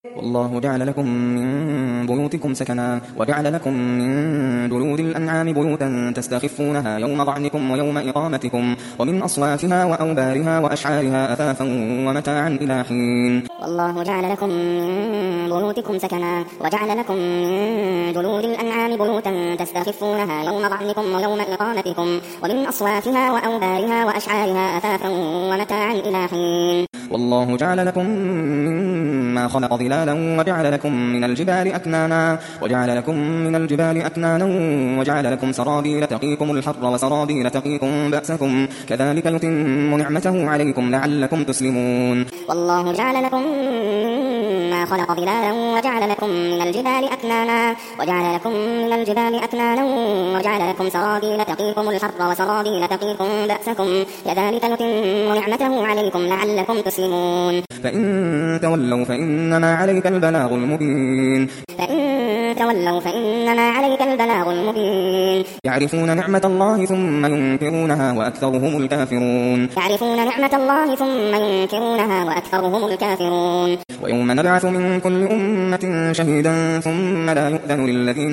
والله جعل لكم من بيوتكم سكنا وجعل لكم من جلود الأنعام بيوتا تستخفونها يوم ضعنكم ويوم إقامتكم ومن أصوافها وأوبارها وأشعارها أثاثا ومتاعا إلى حين. والله جعل لكم من بيوتكم سكنا وجعل لكم من جلود الأنعام بيوتا تستخفونها يوم ضعنكم ويوم إقامتكم ومن أصوافها وأوبارها وأشعارها أثاثا ومتاعا إلى حين. والله جعل لكم مما خلق ظلالا وجعل لكم من الجبال أكنانا وجعل لكم سرابيل تقيكم الحر وسرابيل تقيكم بأسكم كذلك يتم نعمته عليكم لعلكم تسلمون. والله جعل لكم مما خلق ظلالا وجعل لكم من الجبال أكنانا وجعل لكم سرابيل تقيكم الحر وسرابيل تقيكم بأسكم كذلك يتم نعمته عليكم لعلكم تسلمون. فإن تولوا فإنما عليك البلاغ المبين. يعرفون نعمة الله ثم ينكرونها وأكثرهم الكافرون. ويوم نبعث من كل أمة شهيدا ثم لا يؤذن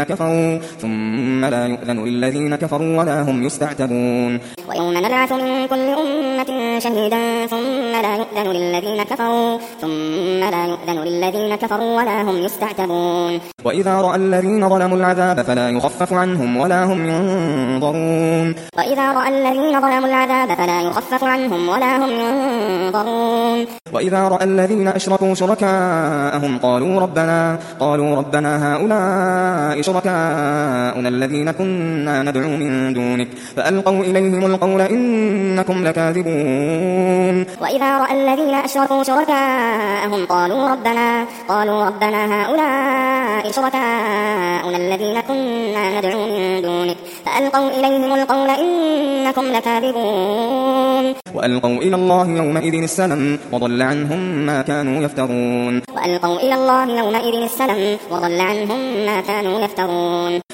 للذين كفروا ولا هم يستعتبون. ويوم نبعث من كل أمة شهيدا ثم لا يؤذن للذين كفروا ولا هم يستعتبون. وإذا رأى الذين ظلموا العذاب فلا يخفف عنهم ولا هم ينظرون. وإذا رأى الذين أشركوا شركاءهم قالوا ربنا هؤلاء شركاؤنا الذين كنا ندعو من دونك فألقوا إليهم القول إنكم لكاذبون. وإذا رأى الذين أشركوا شركاءهم قالوا ربنا هؤلاء شركاؤنا الذين كنا ندعو من دونك فألقوا إليهم القول إنكم لكاذبون. وألقوا إلى الله يومئذ السلم وضل عنهم ما كانوا يفترون.